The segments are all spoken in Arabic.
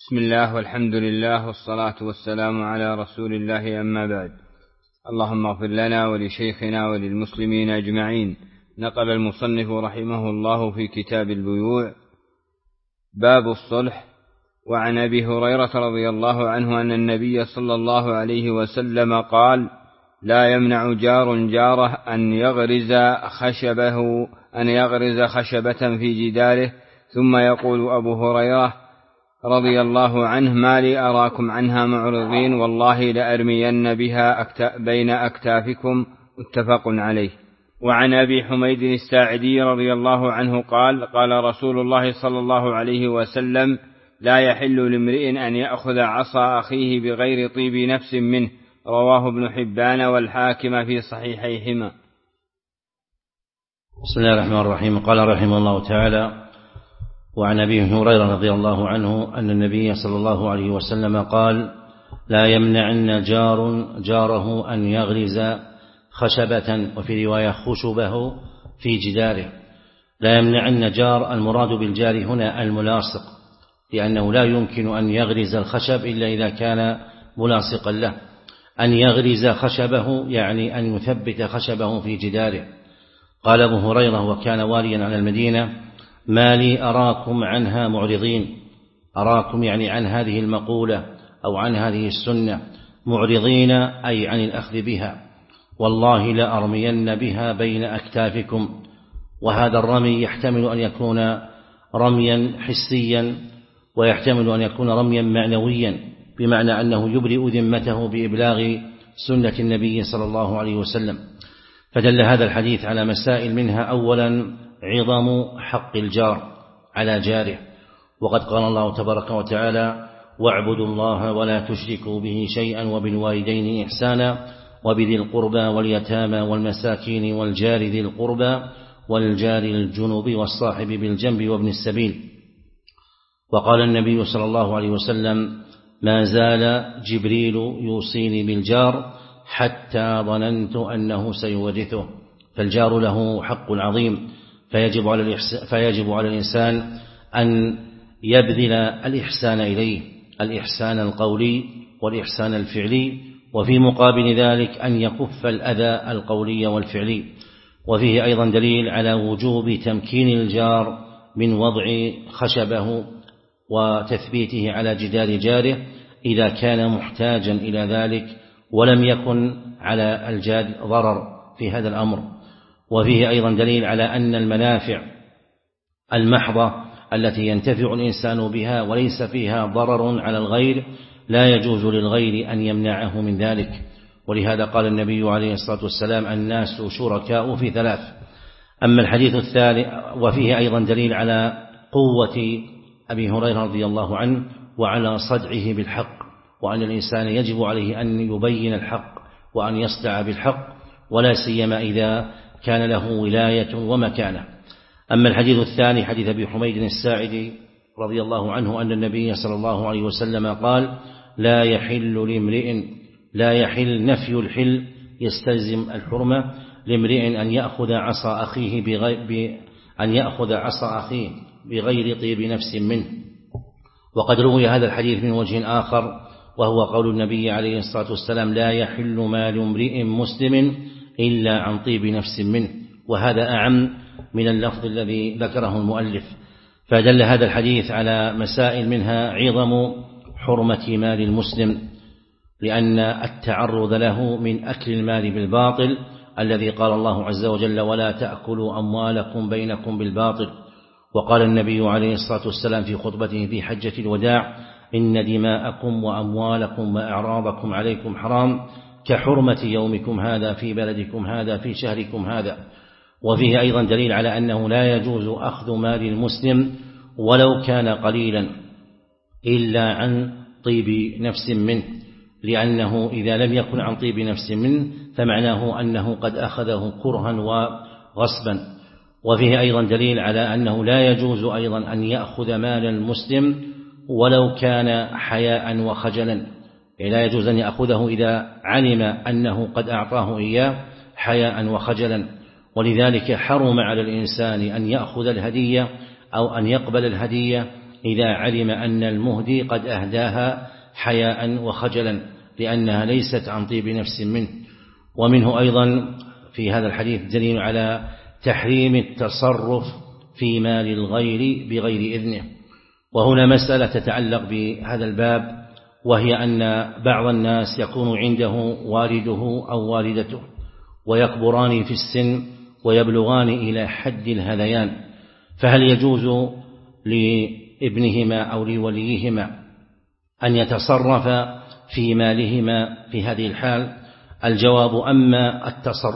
بسم الله والحمد لله والصلاة والسلام على رسول الله، أما بعد. اللهم اغفر لنا ولشيخنا وللمسلمين أجمعين. نقل المصنف رحمه الله في كتاب البيوع باب الصلح. وعن أبي هريرة رضي الله عنه أن النبي صلى الله عليه وسلم قال: لا يمنع جار جاره أن يغرز خشبة في جداره. ثم يقول أبو هريرة رضي الله عنه: ما لي أراكم عنها معرضين، والله لأرمين بها بين أكتافكم. متفق عليه. وعن أبي حميد الساعدي رضي الله عنه قال: قال رسول الله صلى الله عليه وسلم: لا يحل لامرئ أن يأخذ عصا أخيه بغير طيب نفس منه. رواه ابن حبان والحاكم في صحيحيهما. بسم الله الرحمن الرحيم. قال رحمه الله تعالى: وعن أبي هريرة رضي الله عنه أن النبي صلى الله عليه وسلم قال: لا يمنعن جاره أن يغرز خشبة، وفي رواية خشبه، في جداره. لا يمنعن جار، المراد بالجار هنا الملاصق، لأنه لا يمكن أن يغرز الخشب إلا إذا كان ملاصقا له. أن يغرز خشبه يعني أن يثبت خشبه في جداره. قال أبو هريرة وكان واليا على المدينة: ما لي أراكم عنها معرضين. أراكم يعني عن هذه المقولة أو عن هذه السنة، معرضين أي عن الأخذ بها. والله لأرمين بها بين أكتافكم. وهذا الرمي يحتمل أن يكون رميا حسيا، ويحتمل أن يكون رميا معنويا، بمعنى أنه يبرئ ذمته بإبلاغ سنة النبي صلى الله عليه وسلم. فدل هذا الحديث على مسائل، منها أولا عظم حق الجار على جاره، وقد قال الله تبارك وتعالى: واعبدوا الله ولا تشركوا به شيئا وبالوالدين إحسانا وبذي القربى واليتامى والمساكين والجار ذي القربى والجار الجنب والصاحب بالجنب وابن السبيل. وقال النبي صلى الله عليه وسلم: ما زال جبريل يوصيني بالجار حتى ظننت أنه سيورثه. فالجار له حق عظيم، فيجب على الإنسان أن يبذل الإحسان إليه، الإحسان القولي والإحسان الفعلي، وفي مقابل ذلك أن يكف الأذى القولي والفعلي. وفيه أيضا دليل على وجوب تمكين الجار من وضع خشبه وتثبيته على جدار جاره إذا كان محتاجا إلى ذلك ولم يكن على الجاد ضرر في هذا الأمر. وفيه أيضا دليل على أن المنافع المحضة التي ينتفع الإنسان بها وليس فيها ضرر على الغير لا يجوز للغير أن يمنعه من ذلك. ولهذا قال النبي عليه الصلاة والسلام: الناس شركاء في ثلاث. أما الحديث الثالث، وفيه أيضا دليل على قوة أبي هريرة رضي الله عنه وعلى صدعه بالحق، وأن الإنسان يجب عليه أن يبين الحق وأن يصدع بالحق، ولا سيما إذا كان له ولاية ومكانة. أما الحديث الثاني، حديث أبي حميد الساعدي رضي الله عنه أن النبي صلى الله عليه وسلم قال: لا يحل لامرئ، لا يحل نفي الحل يستلزم الحرمة، لامرئ أن يأخذ عصا أخيه بغير طيب نفس منه. وقد روي هذا الحديث من وجه آخر، وهو قول النبي عليه الصلاة والسلام: لا يحل مال امرئ مسلم إلا عن طيب نفس منه. وهذا أعم من اللفظ الذي ذكره المؤلف. فدل هذا الحديث على مسائل، منها عظم حرمة مال المسلم، لأن التعرض له من أكل المال بالباطل، الذي قال الله عز وجل: ولا تأكلوا أموالكم بينكم بالباطل. وقال النبي عليه الصلاة والسلام في خطبته في حجة الوداع: إن دماءكم وأموالكم وأعراضكم عليكم حرام كحرمة يومكم هذا في بلدكم هذا في شهركم هذا. وفيه أيضا دليل على أنه لا يجوز أخذ مال المسلم ولو كان قليلا إلا عن طيب نفس منه، لأنه إذا لم يكن عن طيب نفس منه فمعناه أنه قد أخذه كرها وغصبا. وفيه أيضا دليل على أنه لا يجوز أيضا أن يأخذ مال المسلم ولو كان حياء وخجلا، يعني لا يجوز أن يأخذه إذا علم أنه قد أعطاه إياه حياء وخجلا. ولذلك حرم على الإنسان أن يأخذ الهدية أو أن يقبل الهدية إذا علم أن المهدي قد أهداها حياء وخجلا لأنها ليست عن طيب نفس منه. ومنه أيضا في هذا الحديث دليل على تحريم التصرف في مال الغير بغير إذنه. وهنا مسألة تتعلق بهذا الباب، وهي أن بعض الناس يكون عنده والده أو والدته ويكبران في السن ويبلغان إلى حد الهذيان، فهل يجوز لابنهما أو لوليهما أن يتصرف في مالهما في هذه الحال؟ الجواب: أما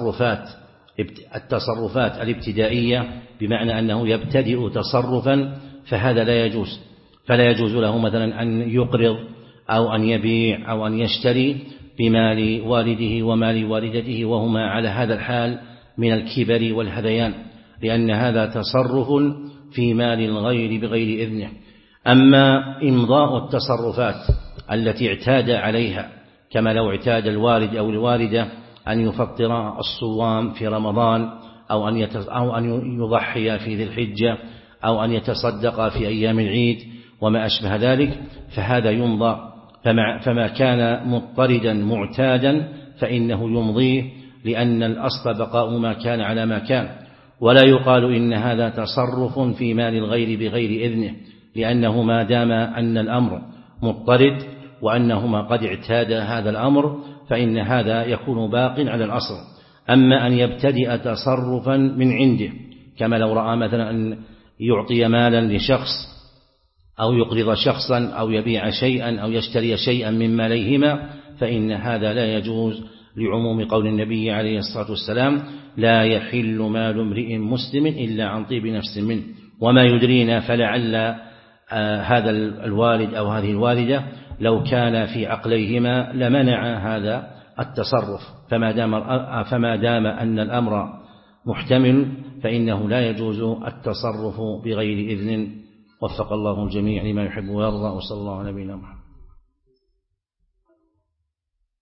التصرفات الابتدائية بمعنى أنه يبتدئ تصرفا فهذا لا يجوز، فلا يجوز له مثلا أن يقرض أو أن يبيع أو أن يشتري بمال والده ومال والدته وهما على هذا الحال من الكبر والهذيان، لأن هذا تصرف في مال الغير بغير إذنه. أما إمضاء التصرفات التي اعتاد عليها، كما لو اعتاد الوالد أو الوالدة أن يفطر الصوام في رمضان أو أن يضحي في ذي الحجة أو أن يتصدق في أيام العيد وما أشبه ذلك، فهذا يمضى. فما كان مضطردا معتادا فإنه يمضيه، لأن الأصل بقاء ما كان على ما كان. ولا يقال إن هذا تصرف في مال الغير بغير إذنه، لأنه ما دام أن الأمر مضطرد وأنهما قد اعتاد هذا الأمر فإن هذا يكون باق على الأصل. أما أن يبتدئ تصرفا من عنده، كما لو رأى مثلا أن يعطي مالا لشخص أو يقرض شخصا أو يبيع شيئا أو يشتري شيئا من ماليهما، فإن هذا لا يجوز، لعموم قول النبي عليه الصلاة والسلام: لا يحل مال امرئ مسلم إلا عن طيب نفس منه. وما يدرينا فلعل هذا الوالد أو هذه الوالدة لو كان في عقليهما لمنع هذا التصرف، فما دام أن الأمر محتمل فإنه لا يجوز التصرف بغير إذن. وفق الله الجميع لما يحب ويرضى، وصلى الله على نبينا محمد.